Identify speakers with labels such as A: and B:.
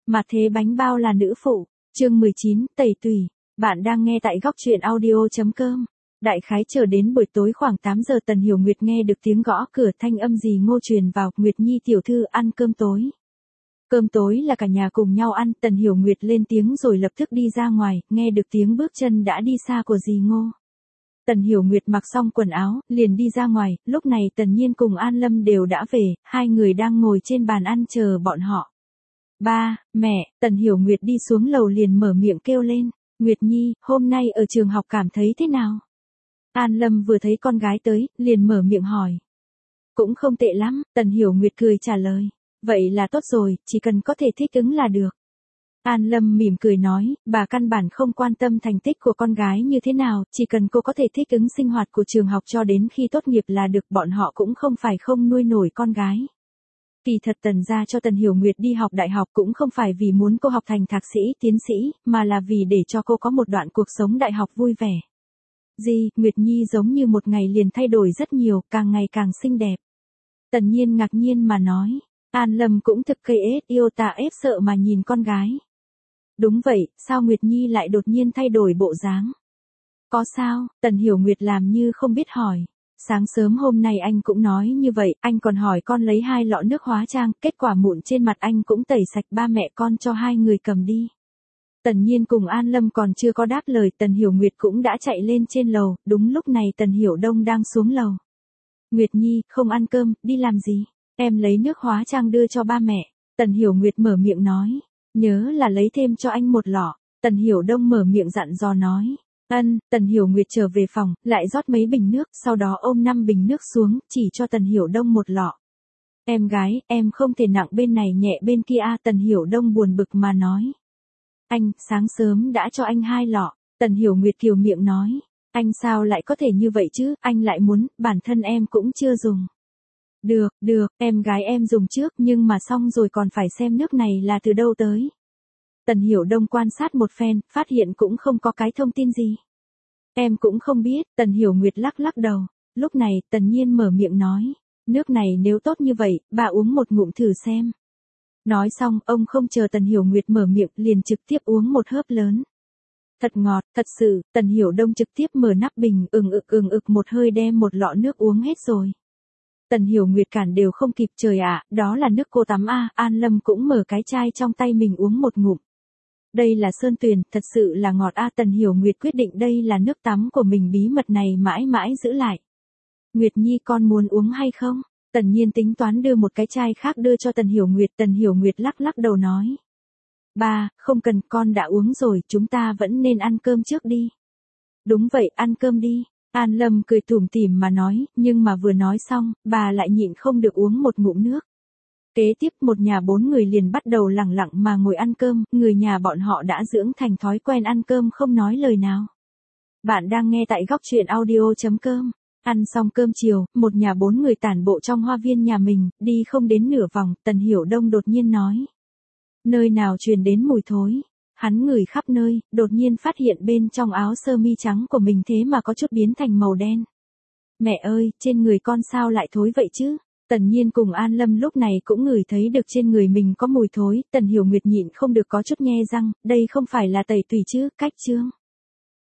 A: Mà thế bánh bao là nữ phụ. Chương 19, tẩy tùy. Bạn đang nghe tại góc truyện audio.com. Đại khái chờ đến buổi tối khoảng 8 giờ Tần Hiểu Nguyệt nghe được tiếng gõ cửa, thanh âm dì Ngô truyền vào. Nguyệt Nhi tiểu thư ăn cơm tối. Cơm tối là cả nhà cùng nhau ăn. Tần Hiểu Nguyệt lên tiếng rồi lập tức đi ra ngoài, nghe được tiếng bước chân đã đi xa của dì Ngô. Tần Hiểu Nguyệt mặc xong quần áo, liền đi ra ngoài. Lúc này Tần Nhiên cùng An Lâm đều đã về, hai người đang ngồi trên bàn ăn chờ bọn họ. Ba, mẹ, Tần Hiểu Nguyệt đi xuống lầu liền mở miệng kêu lên. Nguyệt Nhi, hôm nay ở trường học cảm thấy thế nào? An Lâm vừa thấy con gái tới, liền mở miệng hỏi. Cũng không tệ lắm, Tần Hiểu Nguyệt cười trả lời. Vậy là tốt rồi, chỉ cần có thể thích ứng là được. An Lâm mỉm cười nói, bà căn bản không quan tâm thành tích của con gái như thế nào, chỉ cần cô có thể thích ứng sinh hoạt của trường học cho đến khi tốt nghiệp là được, bọn họ cũng không phải không nuôi nổi con gái. Kỳ thật Tần gia cho Tần Hiểu Nguyệt đi học đại học cũng không phải vì muốn cô học thành thạc sĩ, tiến sĩ, mà là vì để cho cô có một đoạn cuộc sống đại học vui vẻ. Nguyệt Nhi giống như một ngày liền thay đổi rất nhiều, càng ngày càng xinh đẹp. Tần Nhiên ngạc nhiên mà nói, An Lâm cũng thực cây ết yêu tà ép sợ mà nhìn con gái. Đúng vậy, sao Nguyệt Nhi lại đột nhiên thay đổi bộ dáng? Có sao? Tần Hiểu Nguyệt làm như không biết hỏi. Sáng sớm hôm nay anh cũng nói như vậy, anh còn hỏi con lấy 2 lọ nước hóa trang, kết quả mụn trên mặt anh cũng tẩy sạch, ba mẹ con cho 2 người cầm đi. Tần Nhiên cùng An Lâm còn chưa có đáp lời, Tần Hiểu Nguyệt cũng đã chạy lên trên lầu, đúng lúc này Tần Hiểu Đông đang xuống lầu. Nguyệt Nhi, không ăn cơm, đi làm gì? Em lấy nước hóa trang đưa cho ba mẹ. Tần Hiểu Nguyệt mở miệng nói, nhớ là lấy thêm cho anh 1 lọ. Tần Hiểu Đông mở miệng dặn dò nói. Tần Hiểu Nguyệt trở về phòng, lại rót mấy bình nước, sau đó ôm 5 bình nước xuống, chỉ cho Tần Hiểu Đông 1 lọ. Em gái, em không thể nặng bên này nhẹ bên kia à, Tần Hiểu Đông buồn bực mà nói. Anh, sáng sớm đã cho anh 2 lọ, Tần Hiểu Nguyệt kiều miệng nói. Anh sao lại có thể như vậy chứ, anh lại muốn, bản thân em cũng chưa dùng. Được, em gái em dùng trước nhưng mà xong rồi còn phải xem nước này là từ đâu tới. Tần Hiểu Đông quan sát một phen, phát hiện cũng không có cái thông tin gì. Em cũng không biết, Tần Hiểu Nguyệt lắc đầu. Lúc này, Tần Nhiên mở miệng nói. Nước này nếu tốt như vậy, bà uống một ngụm thử xem. Nói xong, ông không chờ Tần Hiểu Nguyệt mở miệng, liền trực tiếp uống một hớp lớn. Thật ngọt, thật sự, Tần Hiểu Đông trực tiếp mở nắp bình, ừng ực một hơi đem 1 lọ nước uống hết rồi. Tần Hiểu Nguyệt cản đều không kịp, trời ạ, đó là nước cô tắm à, An Lâm cũng mở cái chai trong tay mình uống một ngụm. Đây là sơn tuyền, thật sự là ngọt a, Tần Hiểu Nguyệt quyết định đây là nước tắm của mình, bí mật này mãi mãi giữ lại. Nguyệt Nhi con muốn uống hay không? Tần Nhiên tính toán đưa một cái chai khác đưa cho Tần Hiểu Nguyệt lắc đầu nói. Ba, không cần, con đã uống rồi, chúng ta vẫn nên ăn cơm trước đi. Đúng vậy, ăn cơm đi. An Lâm cười tủm tỉm mà nói, nhưng mà vừa nói xong, bà lại nhịn không được uống một ngụm nước. Kế tiếp một nhà 4 người liền bắt đầu lẳng lặng mà ngồi ăn cơm, người nhà bọn họ đã dưỡng thành thói quen ăn cơm không nói lời nào. Bạn đang nghe tại góc truyện audio.com. Ăn xong cơm chiều, một nhà 4 người tản bộ trong hoa viên nhà mình, đi không đến nửa vòng, Tần Hiểu Đông đột nhiên nói. Nơi nào truyền đến mùi thối. Hắn ngửi khắp nơi, đột nhiên phát hiện bên trong áo sơ mi trắng của mình thế mà có chút biến thành màu đen. Mẹ ơi, trên người con sao lại thối vậy chứ? Tần Nhiên cùng An Lâm lúc này cũng ngửi thấy được trên người mình có mùi thối, Tần Hiểu Nguyệt nhịn không được có chút nhe răng, đây không phải là tẩy tùy chứ, cách chương.